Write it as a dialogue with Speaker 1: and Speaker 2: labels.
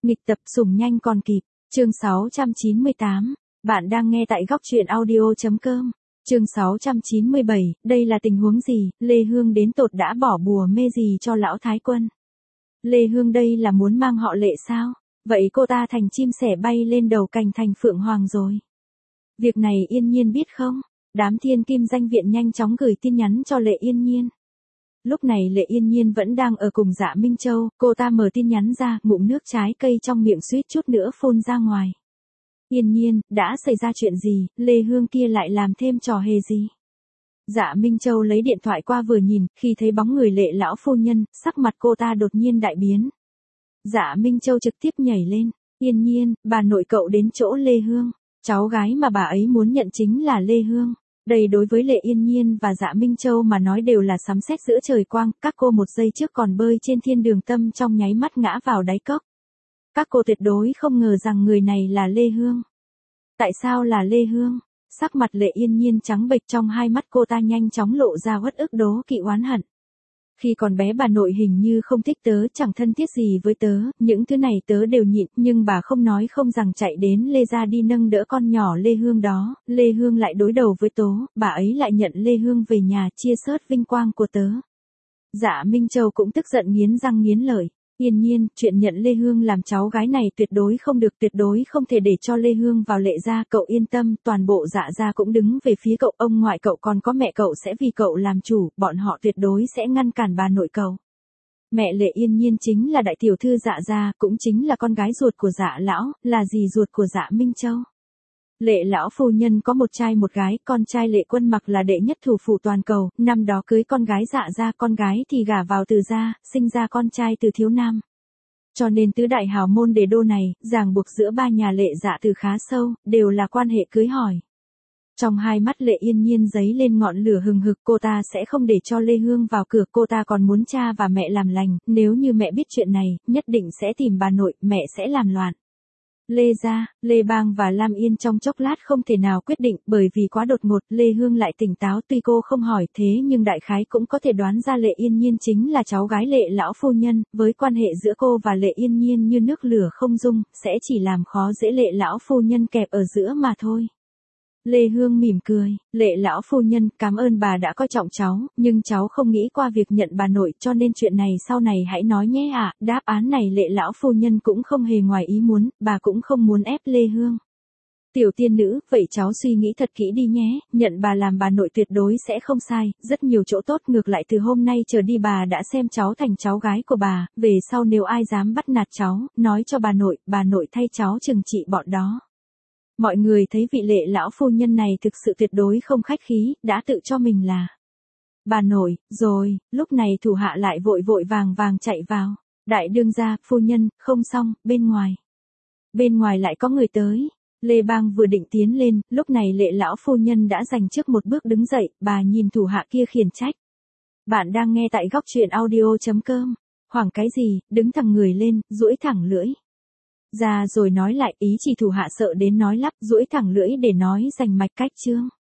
Speaker 1: Nghịch tập sủng nhanh còn kịp. Chương 698. Bạn đang nghe tại góc truyện audio.com. Chương 697, đây là tình huống gì, Lê Hương đến tột đã bỏ bùa mê gì cho lão thái quân? Lê Hương đây là muốn mang họ Lệ sao? Vậy cô ta thành chim sẻ bay lên đầu cành thành phượng hoàng rồi. Việc này Yên Nhiên biết không? Đám thiên kim danh viện nhanh chóng gửi tin nhắn cho Lệ Yên Nhiên. Lúc này Lệ Yên Nhiên vẫn đang ở cùng Dạ Minh Châu, cô ta mở tin nhắn ra, ngụm nước trái cây trong miệng suýt chút nữa phun ra ngoài. Yên Nhiên, đã xảy ra chuyện gì, Lê Hương kia lại làm thêm trò hề gì? Dạ Minh Châu lấy điện thoại qua vừa nhìn, khi thấy bóng người Lệ lão phu nhân, sắc mặt cô ta đột nhiên đại biến. Dạ Minh Châu trực tiếp nhảy lên, Yên Nhiên, bà nội cậu đến chỗ Lê Hương, cháu gái mà bà ấy muốn nhận chính là Lê Hương. Đây đối với Lệ Yên Nhiên và Dạ Minh Châu mà nói đều là sấm sét giữa trời quang, các cô một giây trước còn bơi trên thiên đường tâm trong nháy mắt ngã vào đáy cốc. Các cô tuyệt đối không ngờ rằng người này là Lê Hương. Tại sao là Lê Hương? Sắc mặt Lệ Yên Nhiên trắng bệch, trong hai mắt cô ta nhanh chóng lộ ra uất ức đố kỵ oán hận. Khi còn bé bà nội hình như không thích tớ, chẳng thân thiết gì với tớ, những thứ này tớ đều nhịn, nhưng bà không nói không rằng chạy đến Lê gia đi nâng đỡ con nhỏ Lê Hương đó, Lê Hương lại đối đầu với tố, bà ấy lại nhận Lê Hương về nhà chia sớt vinh quang của tớ. Dạ Minh Châu cũng tức giận nghiến răng nghiến lợi. Yên Nhiên, chuyện nhận Lê Hương làm cháu gái này tuyệt đối không được, tuyệt đối không thể để cho Lê Hương vào Lệ gia, cậu yên tâm, toàn bộ Dạ gia cũng đứng về phía cậu, ông ngoại cậu còn có mẹ cậu sẽ vì cậu làm chủ, bọn họ tuyệt đối sẽ ngăn cản bà nội cậu. Mẹ Lệ Yên Nhiên chính là đại tiểu thư Dạ gia, cũng chính là con gái ruột của Dạ lão, là dì ruột của Dạ Minh Châu. Lệ lão phu nhân có một trai một gái, con trai Lệ Quân Mặc là đệ nhất thủ phủ toàn cầu, năm đó cưới con gái Dạ gia, con gái thì gả vào Từ gia, sinh ra con trai Từ thiếu nam. Cho nên tứ đại hào môn đế đô này, ràng buộc giữa ba nhà Lệ Dạ Từ khá sâu, đều là quan hệ cưới hỏi. Trong hai mắt Lệ Yên Nhiên giấy lên ngọn lửa hừng hực, cô ta sẽ không để cho Lê Hương vào cửa, cô ta còn muốn cha và mẹ làm lành, nếu như mẹ biết chuyện này, nhất định sẽ tìm bà nội, mẹ sẽ làm loạn. Lê gia, Lê Bang và Lam Yên trong chốc lát không thể nào quyết định, bởi vì quá đột ngột, Lê Hương lại tỉnh táo, tuy cô không hỏi thế nhưng đại khái cũng có thể đoán ra Lệ Yên Nhiên chính là cháu gái Lệ lão phu nhân, với quan hệ giữa cô và Lệ Yên Nhiên như nước lửa không dung, sẽ chỉ làm khó dễ Lệ lão phu nhân kẹp ở giữa mà thôi. Lê Hương mỉm cười, Lệ lão phu nhân, cảm ơn bà đã coi trọng cháu, nhưng cháu không nghĩ qua việc nhận bà nội, cho nên chuyện này sau này hãy nói nhé ạ. Đáp án này Lệ lão phu nhân cũng không hề ngoài ý muốn, bà cũng không muốn ép Lê Hương. Tiểu tiên nữ, vậy cháu suy nghĩ thật kỹ đi nhé, nhận bà làm bà nội tuyệt đối sẽ không sai, rất nhiều chỗ tốt, ngược lại từ hôm nay trở đi bà đã xem cháu thành cháu gái của bà, về sau nếu ai dám bắt nạt cháu, nói cho bà nội thay cháu trừng trị bọn đó. Mọi người thấy vị Lệ lão phu nhân này thực sự tuyệt đối không khách khí, đã tự cho mình là bà nội, rồi, lúc này thủ hạ lại vội vội vàng vàng chạy vào. Đại đương gia, phu nhân, không xong, bên ngoài lại có người tới. Lê Bang vừa định tiến lên, lúc này Lệ lão phu nhân đã giành trước một bước đứng dậy, bà nhìn thủ hạ kia khiển trách. Bạn đang nghe tại góc truyện audio.com. Hoảng cái gì, đứng thẳng người lên, duỗi thẳng lưỡi ra rồi nói lại, ý chỉ thủ hạ sợ đến nói lắp, duỗi thẳng lưỡi để nói rành mạch cách chương.